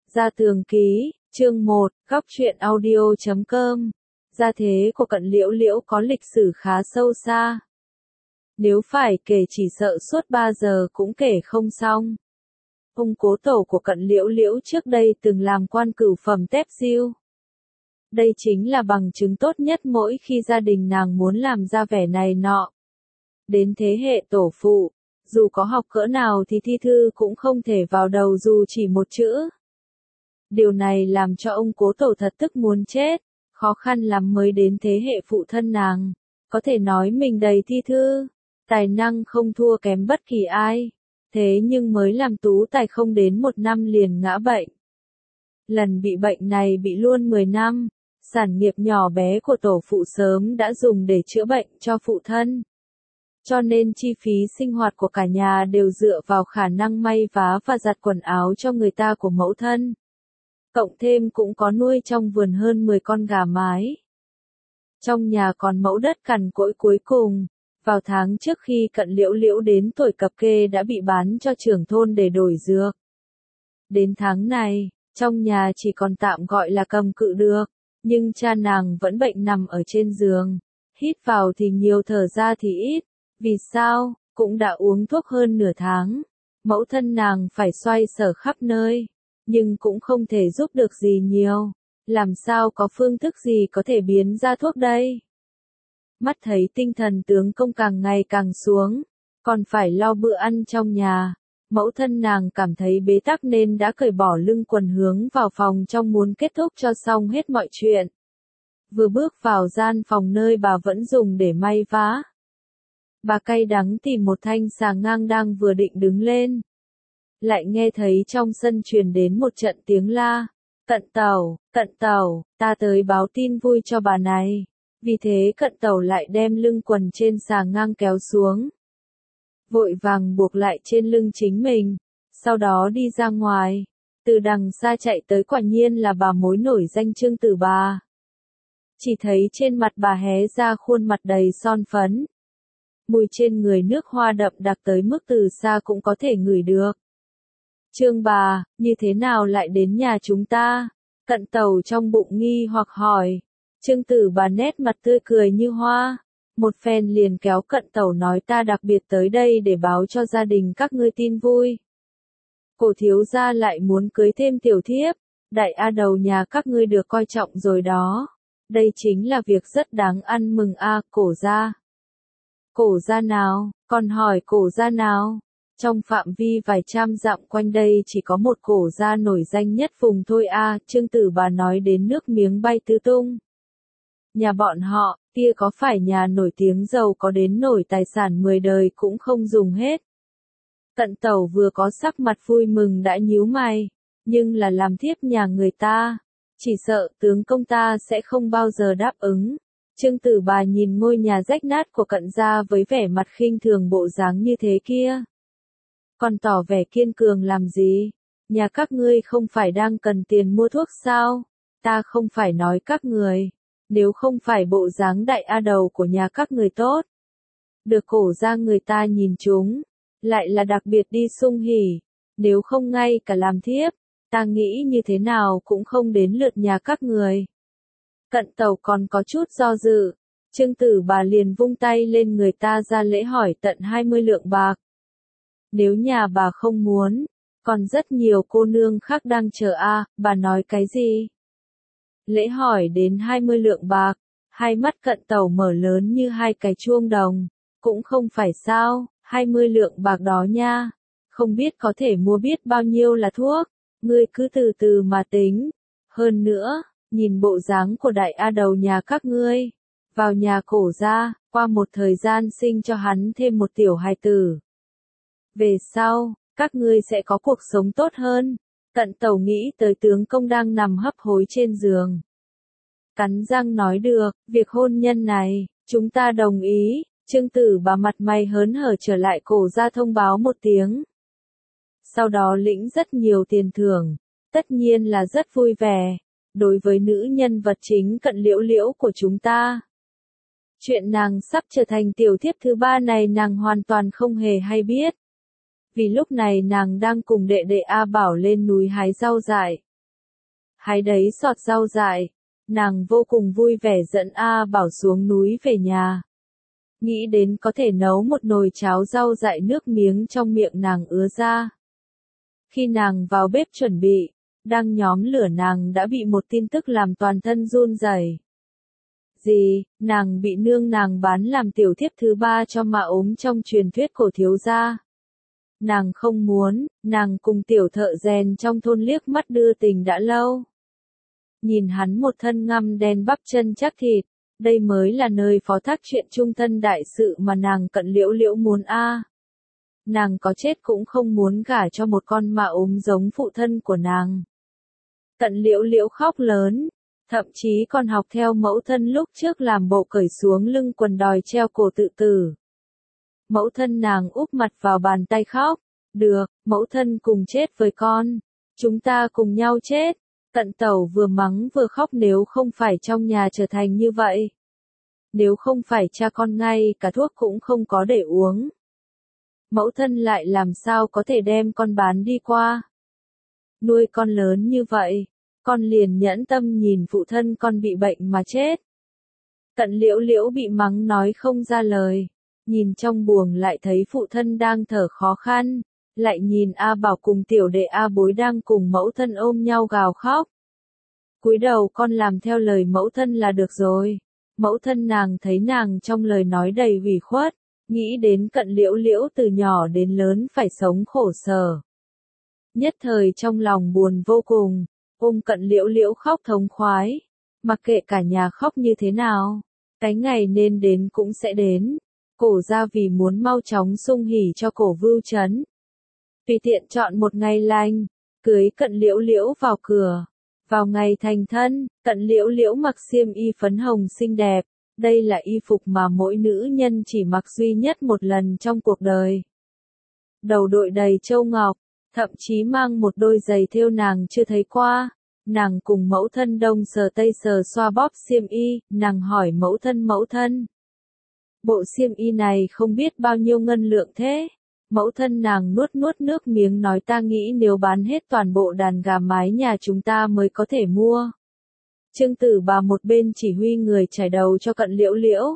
Gia Tường Ký, chương 1, góc truyện audio.com. Gia thế của Cận Liễu Liễu có lịch sử khá sâu xa. Nếu phải kể chỉ sợ suốt 3 giờ cũng kể không xong. Ông cố tổ của Cận Liễu Liễu trước đây từng làm quan cửu phẩm tép diêu. Đây chính là bằng chứng tốt nhất mỗi khi gia đình nàng muốn làm ra vẻ này nọ. Đến thế hệ tổ phụ, dù có học cỡ nào thì thi thư cũng không thể vào đầu dù chỉ một chữ. Điều này làm cho ông cố tổ thật tức muốn chết, khó khăn lắm mới đến thế hệ phụ thân nàng. Có thể nói mình đầy thi thư, tài năng không thua kém bất kỳ ai. Thế nhưng mới làm tú tài không đến 1 năm liền ngã bệnh. Lần bị bệnh này bị luôn 10 năm, sản nghiệp nhỏ bé của tổ phụ sớm đã dùng để chữa bệnh cho phụ thân. Cho nên chi phí sinh hoạt của cả nhà đều dựa vào khả năng may vá và giặt quần áo cho người ta của mẫu thân. Cộng thêm cũng có nuôi trong vườn hơn 10 con gà mái. Trong nhà còn mẫu đất cằn cỗi cuối cùng, vào tháng trước khi Cận Liễu Liễu đến tuổi cập kê đã bị bán cho trưởng thôn để đổi dược. Đến tháng này, trong nhà chỉ còn tạm gọi là cầm cự được, nhưng cha nàng vẫn bệnh nằm ở trên giường. Hít vào thì nhiều thở ra thì ít. Vì sao? Cũng đã uống thuốc hơn nửa tháng. Mẫu thân nàng phải xoay sở khắp nơi, nhưng cũng không thể giúp được gì nhiều. Làm sao có phương thức gì có thể biến ra thuốc đây? Mắt thấy tinh thần tướng công càng ngày càng xuống, còn phải lo bữa ăn trong nhà. Mẫu thân nàng cảm thấy bế tắc nên đã cởi bỏ lưng quần hướng vào phòng trong muốn kết thúc cho xong hết mọi chuyện. Vừa bước vào gian phòng nơi bà vẫn dùng để may vá, bà cay đắng tìm một thanh xà ngang đang vừa định đứng lên. Lại nghe thấy trong sân truyền đến một trận tiếng la. Cận tẩu, ta tới báo tin vui cho bà này. Vì thế Cận tẩu lại đem lưng quần trên xà ngang kéo xuống, vội vàng buộc lại trên lưng chính mình, sau đó đi ra ngoài. Từ đằng xa chạy tới quả nhiên là bà mối nổi danh Trương Tử Bà. Chỉ thấy trên mặt bà hé ra khuôn mặt đầy son phấn. Mùi trên người nước hoa đậm đặc tới mức từ xa cũng có thể ngửi được. Trương bà, như thế nào lại đến nhà chúng ta? Cận tẩu trong bụng nghi hoặc hỏi. Trương Tử Bà nét mặt tươi cười như hoa. Một phen liền kéo Cận tẩu nói ta đặc biệt tới đây để báo cho gia đình các ngươi tin vui. Cổ thiếu gia lại muốn cưới thêm tiểu thiếp. Đại A Đầu nhà các ngươi được coi trọng rồi đó. Đây chính là việc rất đáng ăn mừng a. Cổ gia. Cổ gia nào? Còn hỏi cổ gia nào? Trong phạm vi vài trăm dặm quanh đây chỉ có một cổ gia nổi danh nhất vùng thôi a. Trương Tử Bà nói đến nước miếng bay tứ tung. Nhà bọn họ, kia có phải nhà nổi tiếng giàu có đến nổi tài sản 10 đời cũng không dùng hết. Cận tẩu vừa có sắc mặt vui mừng đã nhíu mày, nhưng là làm thiếp nhà người ta, chỉ sợ tướng công ta sẽ không bao giờ đáp ứng. Trương Tử Bà nhìn ngôi nhà rách nát của Cận gia với vẻ mặt khinh thường bộ dáng như thế kia. Còn tỏ vẻ kiên cường làm gì? Nhà các ngươi không phải đang cần tiền mua thuốc sao? Ta không phải nói các người. Nếu không phải bộ dáng đại A Đầu của nhà các người tốt, được cổ ra người ta nhìn chúng, lại là đặc biệt đi sung hỉ. Nếu không ngay cả làm thiếp, ta nghĩ như thế nào cũng không đến lượt nhà các người. Cận tẩu còn có chút do dự. Trương Tử Bà liền vung tay lên người ta ra lễ hỏi tận 20 lượng bạc. Nếu nhà bà không muốn, còn rất nhiều cô nương khác đang chờ a. Bà nói cái gì? Lễ hỏi đến 20 lượng bạc, hai mắt Cận tẩu mở lớn như hai cái chuông đồng. Cũng không phải sao, 20 lượng bạc đó nha, không biết có thể mua biết bao nhiêu là thuốc, ngươi cứ từ từ mà tính. Hơn nữa, nhìn bộ dáng của đại A Đầu nhà các ngươi, vào nhà cổ gia, qua một thời gian sinh cho hắn thêm một tiểu hài tử. Về sau, các ngươi sẽ có cuộc sống tốt hơn. Cận tẩu nghĩ tới tướng công đang nằm hấp hối trên giường. Cắn răng nói được, việc hôn nhân này, chúng ta đồng ý. Trương Tử Bà mặt mày hớn hở trở lại cổ gia thông báo một tiếng. Sau đó lĩnh rất nhiều tiền thưởng, tất nhiên là rất vui vẻ. Đối với nữ nhân vật chính Cận Liễu Liễu của chúng ta, chuyện nàng sắp trở thành tiểu thiếp thứ 3 này nàng hoàn toàn không hề hay biết. Vì lúc này nàng đang cùng đệ đệ A Bảo lên núi hái rau dại. hái đấy sọt rau dại. Nàng vô cùng vui vẻ dẫn A Bảo xuống núi về nhà. Nghĩ đến có thể nấu một nồi cháo rau dại nước miếng trong miệng nàng ứa ra. Khi nàng vào bếp chuẩn bị, đang nhóm lửa nàng đã bị một tin tức làm toàn thân run rẩy. Gì, nàng bị nương nàng bán làm tiểu thiếp thứ 3 cho mạ ốm trong truyền thuyết cổ thiếu gia. Nàng không muốn, nàng cùng tiểu thợ rèn trong thôn liếc mắt đưa tình đã lâu. Nhìn hắn một thân ngăm đen bắp chân chắc thịt, đây mới là nơi phó thác chuyện trung thân đại sự mà nàng Cận Liễu Liễu muốn a. Nàng có chết cũng không muốn gả cho một con mạ ốm giống phụ thân của nàng. Cận Liễu Liễu khóc lớn, thậm chí còn học theo mẫu thân lúc trước làm bộ cởi xuống lưng quần đòi treo cổ tự tử. Mẫu thân nàng úp mặt vào bàn tay khóc, được, mẫu thân cùng chết với con, chúng ta cùng nhau chết. Cận Tẩu vừa mắng vừa khóc, nếu không phải trong nhà trở thành như vậy. Nếu không phải cha con ngay cả thuốc cũng không có để uống. Mẫu thân lại làm sao có thể đem con bán đi qua. Nuôi con lớn như vậy, con liền nhẫn tâm nhìn phụ thân con bị bệnh mà chết. Cận Liễu Liễu bị mắng nói không ra lời, nhìn trong buồng lại thấy phụ thân đang thở khó khăn, lại nhìn A Bảo cùng tiểu đệ A Bối đang cùng mẫu thân ôm nhau gào khóc. Cúi đầu con làm theo lời mẫu thân là được rồi. Mẫu thân nàng thấy nàng trong lời nói đầy ủy khuất, nghĩ đến Cận Liễu Liễu từ nhỏ đến lớn phải sống khổ sở. Nhất thời trong lòng buồn vô cùng, ôm Cận Liễu Liễu khóc thống khoái, mặc kệ cả nhà khóc như thế nào, cái ngày nên đến cũng sẽ đến. Cổ ra vì muốn mau chóng sung hỉ cho Cổ Vưu Chấn, tùy tiện chọn một ngày lành, cưới Cận Liễu Liễu vào cửa. Vào ngày thành thân, Cận Liễu Liễu mặc xiêm y phấn hồng xinh đẹp, đây là y phục mà mỗi nữ nhân chỉ mặc duy nhất một lần trong cuộc đời. Đầu đội đầy châu ngọc, thậm chí mang một đôi giày thêu nàng chưa thấy qua. Nàng cùng mẫu thân đông sờ tây sờ xoa bóp xiêm y, nàng hỏi mẫu thân. Bộ xiêm y này không biết bao nhiêu ngân lượng thế? Mẫu thân nàng nuốt nước miếng nói ta nghĩ nếu bán hết toàn bộ đàn gà mái nhà chúng ta mới có thể mua. Trương Tử Bà một bên chỉ huy người trải đầu cho Cận Liễu Liễu.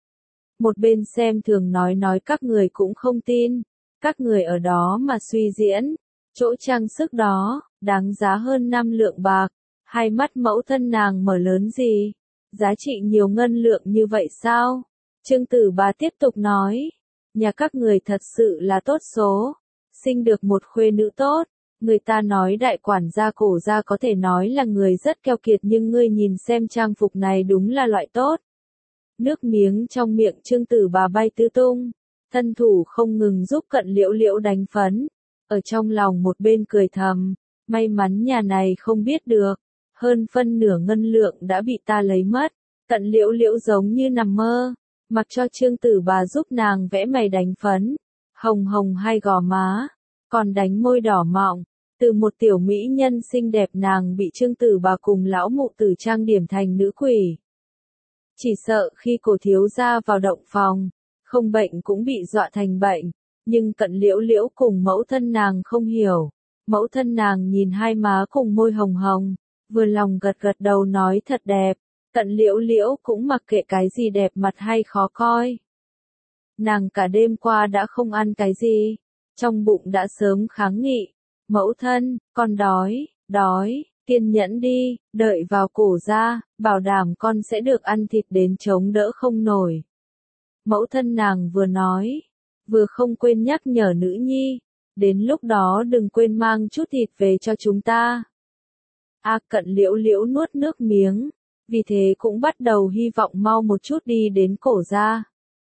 Một bên xem thường nói các người cũng không tin. Các người ở đó mà suy diễn. Chỗ trang sức đó, đáng giá hơn 5 lượng bạc. Hai mắt mẫu thân nàng mở lớn gì? Giá trị nhiều ngân lượng như vậy sao? Trương Tử Bà tiếp tục nói. Nhà các người thật sự là tốt số, sinh được một khuê nữ tốt, người ta nói đại quản gia Cổ gia có thể nói là người rất keo kiệt nhưng ngươi nhìn xem trang phục này đúng là loại tốt. Nước miếng trong miệng Trương Tử Bà bay tứ tung, thân thủ không ngừng giúp Cận Liễu Liễu đánh phấn, ở trong lòng một bên cười thầm, may mắn nhà này không biết được, hơn phân nửa ngân lượng đã bị ta lấy mất. Cận Liễu Liễu giống như nằm mơ. Mặc cho Trương Tử Bà giúp nàng vẽ mày đánh phấn, hồng hồng hai gò má, còn đánh môi đỏ mọng, từ một tiểu mỹ nhân xinh đẹp nàng bị Trương Tử Bà cùng lão mụ tử trang điểm thành nữ quỷ. Chỉ sợ khi Cổ thiếu gia vào động phòng, không bệnh cũng bị dọa thành bệnh, nhưng Cận Liễu Liễu cùng mẫu thân nàng không hiểu. Mẫu thân nàng nhìn hai má cùng môi hồng hồng, vừa lòng gật gật đầu nói thật đẹp. Cận Liễu Liễu cũng mặc kệ cái gì đẹp mặt hay khó coi. Nàng cả đêm qua đã không ăn cái gì, trong bụng đã sớm kháng nghị. Mẫu thân, con đói, kiên nhẫn đi, đợi vào Cổ ra, bảo đảm con sẽ được ăn thịt đến chống đỡ không nổi. Mẫu thân nàng vừa nói, vừa không quên nhắc nhở nữ nhi, đến lúc đó đừng quên mang chút thịt về cho chúng ta. Cận Liễu Liễu nuốt nước miếng. Vì thế cũng bắt đầu hy vọng mau một chút đi đến Cổ ra.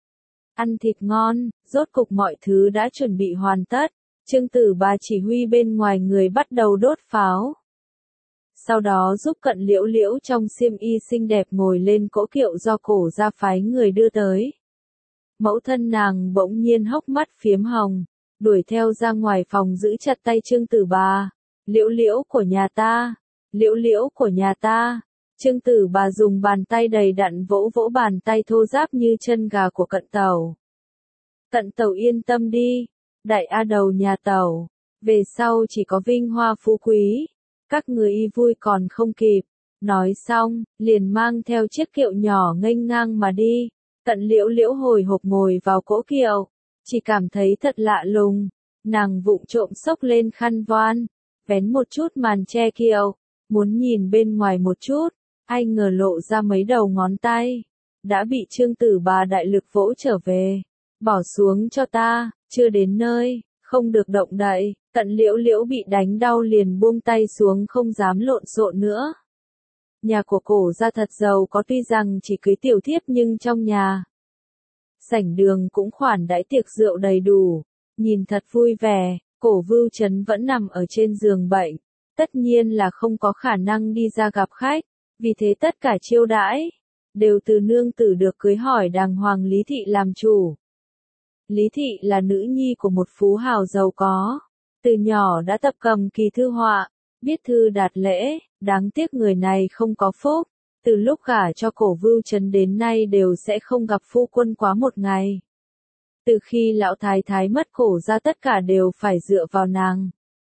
Ăn thịt ngon, rốt cục mọi thứ đã chuẩn bị hoàn tất. Trương Tử Bà chỉ huy bên ngoài người bắt đầu đốt pháo. Sau đó giúp Cận Liễu Liễu trong xiêm y xinh đẹp ngồi lên cỗ kiệu do Cổ ra phái người đưa tới. Mẫu thân nàng bỗng nhiên hốc mắt phiếm hồng, đuổi theo ra ngoài phòng giữ chặt tay Trương Tử Bà. Liễu Liễu của nhà ta, Liễu Liễu của nhà ta. Trương Tử Bà dùng bàn tay đầy đặn vỗ bàn tay thô ráp như chân gà của Cận Tẩu. Cận Tẩu yên tâm đi, đại A đầu nhà Tẩu, về sau chỉ có vinh hoa phú quý. Các người y vui còn không kịp. Nói xong, liền mang theo chiếc kiệu nhỏ nghênh ngang mà đi. Tận Liễu Liễu hồi hộp ngồi vào cỗ kiệu, chỉ cảm thấy thật lạ lùng. Nàng vụng trộm xốc lên khăn voan, vén một chút màn che kiệu, muốn nhìn bên ngoài một chút, ai ngờ lộ ra mấy đầu ngón tay. Đã bị Trương Tử Bà đại lực vỗ trở về. Bỏ xuống cho ta, chưa đến nơi, không được động đậy. Tận Liễu Liễu bị đánh đau liền buông tay xuống không dám lộn xộn nữa. Nhà của Cổ gia thật giàu có, tuy rằng chỉ cưới tiểu thiếp nhưng trong nhà sảnh đường cũng khoản đãi tiệc rượu đầy đủ, nhìn thật vui vẻ. Cổ Vưu Chấn vẫn nằm ở trên giường bệnh, tất nhiên là không có khả năng đi ra gặp khách, vì thế tất cả chiêu đãi đều từ nương tử được cưới hỏi đàng hoàng Lý Thị làm chủ. Lý Thị là nữ nhi của một phú hào giàu có, từ nhỏ đã tập cầm kỳ thư họa, biết thư đạt lễ, đáng tiếc người này không có phúc, từ lúc gả cho Cổ Vưu Chấn đến nay đều sẽ không gặp phu quân quá một ngày. Từ khi lão thái thái mất Cổ ra tất cả đều phải dựa vào nàng.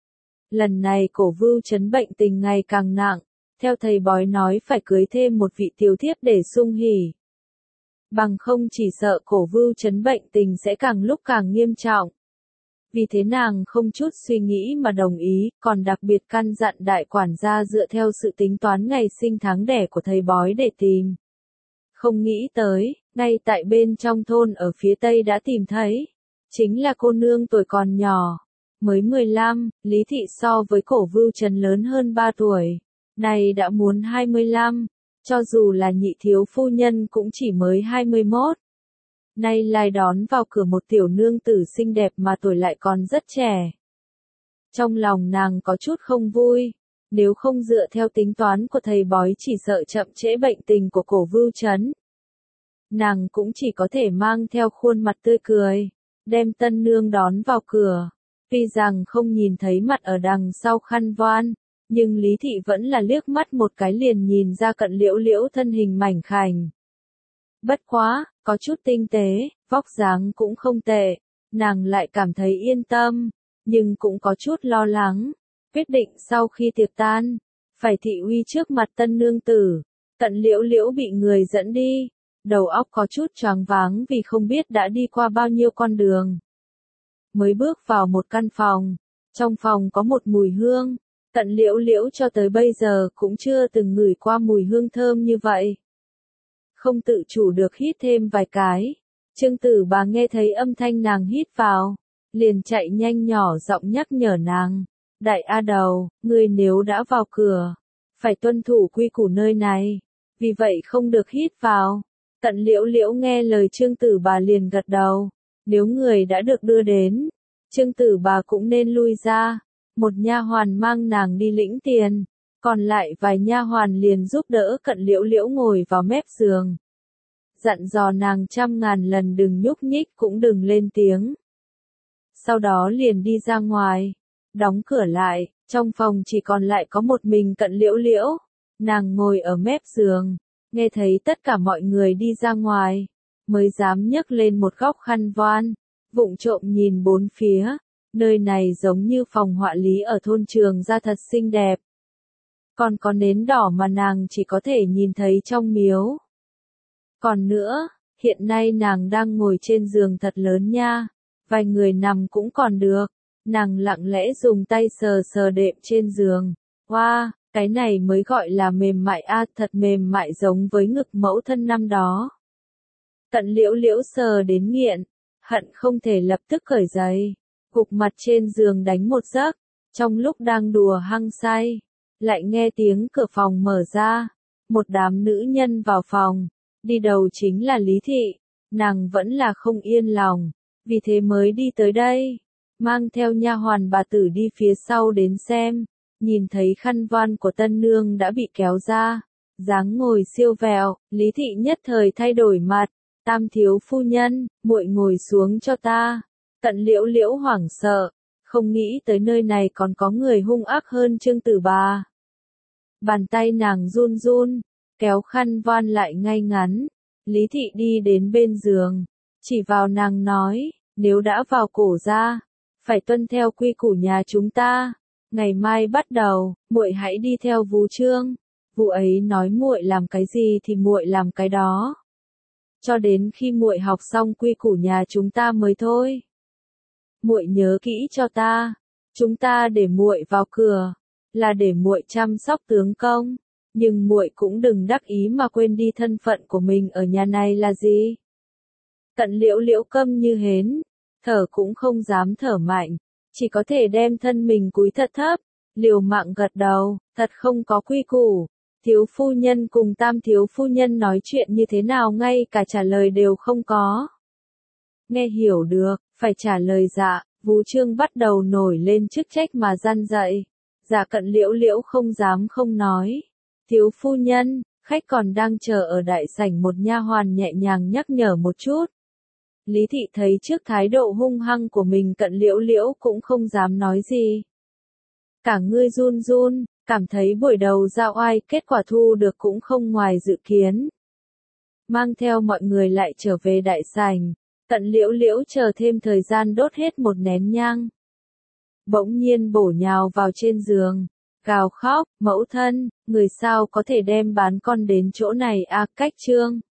Lần này Cổ Vưu Chấn bệnh tình ngày càng nặng, theo thầy bói nói phải cưới thêm một vị tiểu thiếp để sung hỉ. Bằng không chỉ sợ Cổ Vưu Chấn bệnh tình sẽ càng lúc càng nghiêm trọng. Vì thế nàng không chút suy nghĩ mà đồng ý, còn đặc biệt căn dặn đại quản gia dựa theo sự tính toán ngày sinh tháng đẻ của thầy bói để tìm. Không nghĩ tới, ngay tại bên trong thôn ở phía tây đã tìm thấy. Chính là cô nương tuổi còn nhỏ, mới 15, Lý Thị so với Cổ Vưu Chấn lớn hơn 3 tuổi. Này đã muốn 25, cho dù là nhị thiếu phu nhân cũng chỉ mới 21. Nay lại đón vào cửa một tiểu nương tử xinh đẹp mà tuổi lại còn rất trẻ. Trong lòng nàng có chút không vui, nếu không dựa theo tính toán của thầy bói chỉ sợ chậm trễ bệnh tình của Cổ Vưu Chấn. Nàng cũng chỉ có thể mang theo khuôn mặt tươi cười, đem tân nương đón vào cửa. Tuy rằng không nhìn thấy mặt ở đằng sau khăn voan, nhưng Lý Thị vẫn là liếc mắt một cái liền nhìn ra Cận Liễu Liễu thân hình mảnh khảnh. Bất quá, có chút tinh tế, vóc dáng cũng không tệ, nàng lại cảm thấy yên tâm, nhưng cũng có chút lo lắng. Quyết định sau khi tiệc tan, phải thị uy trước mặt tân nương tử. Tận Liễu Liễu bị người dẫn đi, đầu óc có chút choáng váng vì không biết đã đi qua bao nhiêu con đường. Mới bước vào một căn phòng, trong phòng có một mùi hương, Tận Liễu Liễu cho tới bây giờ cũng chưa từng ngửi qua mùi hương thơm như vậy. Không tự chủ được hít thêm vài cái. Trương Tử Bà nghe thấy âm thanh nàng hít vào, liền chạy nhanh nhỏ giọng nhắc nhở nàng. Đại A Đầu, ngươi nếu đã vào cửa, phải tuân thủ quy củ nơi này, vì vậy không được hít vào. Tận Liễu Liễu nghe lời Trương Tử Bà liền gật đầu. Nếu người đã được đưa đến, Trương Tử Bà cũng nên lui ra. Một nha hoàn mang nàng đi lĩnh tiền, còn lại vài nha hoàn liền giúp đỡ Cận Liễu Liễu ngồi vào mép giường. Dặn dò nàng trăm ngàn lần đừng nhúc nhích cũng đừng lên tiếng. Sau đó liền đi ra ngoài, đóng cửa lại, trong phòng chỉ còn lại có một mình Cận Liễu Liễu. Nàng ngồi ở mép giường, nghe thấy tất cả mọi người đi ra ngoài, mới dám nhấc lên một góc khăn voan, vụng trộm nhìn bốn phía. Nơi này giống như phòng họa lý ở thôn Trường Gia thật xinh đẹp. Còn có nến đỏ mà nàng chỉ có thể nhìn thấy trong miếu. Còn nữa, hiện nay nàng đang ngồi trên giường thật lớn nha, vài người nằm cũng còn được. Nàng lặng lẽ dùng tay sờ sờ đệm trên giường. Wow, cái này mới gọi là mềm mại a, thật mềm mại giống với ngực mẫu thân năm đó. Tận Liễu Liễu sờ đến nghiện, hận không thể lập tức cởi giày. Gục mặt trên giường đánh một giấc, trong lúc đang đùa hăng say, lại nghe tiếng cửa phòng mở ra, một đám nữ nhân vào phòng, đi đầu chính là Lý Thị, nàng vẫn là không yên lòng, vì thế mới đi tới đây, mang theo nha hoàn bà tử đi phía sau đến xem, nhìn thấy khăn voan của tân nương đã bị kéo ra, dáng ngồi siêu vẹo, Lý Thị nhất thời thay đổi mặt, Tam thiếu phu nhân, muội ngồi xuống cho ta. Tận Liễu Liễu hoảng sợ, không nghĩ tới nơi này còn có người hung ác hơn Trương Tử Bà. Bàn tay nàng run run, kéo khăn voan lại ngay ngắn. Lý Thị đi đến bên giường, chỉ vào nàng nói, nếu đã vào Cổ gia, phải tuân theo quy củ nhà chúng ta. Ngày mai bắt đầu, muội hãy đi theo Vú Trương. Vú ấy nói muội làm cái gì thì muội làm cái đó. Cho đến khi muội học xong quy củ nhà chúng ta mới thôi. Muội nhớ kỹ cho ta. Chúng ta để muội vào cửa, là để muội chăm sóc tướng công, nhưng muội cũng đừng đắc ý mà quên đi thân phận của mình ở nhà này là gì. Cận Liễu Liễu câm như hến, thở cũng không dám thở mạnh, chỉ có thể đem thân mình cúi thật thấp, liều mạng gật đầu, thật không có quy củ. Thiếu phu nhân cùng tam thiếu phu nhân nói chuyện như thế nào ngay cả trả lời đều không có. Nghe hiểu được, phải trả lời dạ, Vú Trương bắt đầu nổi lên chức trách mà răn dạy. Dạ Cận Liễu Liễu không dám không nói. Thiếu phu nhân, khách còn đang chờ ở đại sảnh, một nha hoàn nhẹ nhàng nhắc nhở một chút. Lý thị thấy trước thái độ hung hăng của mình, Cận Liễu Liễu cũng không dám nói gì. Cả người run run, cảm thấy buổi đầu ra oai, kết quả thu được cũng không ngoài dự kiến. Mang theo mọi người lại trở về đại sảnh, Cận Liễu Liễu chờ thêm thời gian đốt hết một nén nhang. Bỗng nhiên bổ nhào vào trên giường, gào khóc, mẫu thân, người sao có thể đem bán con đến chỗ này à, Cách Trương.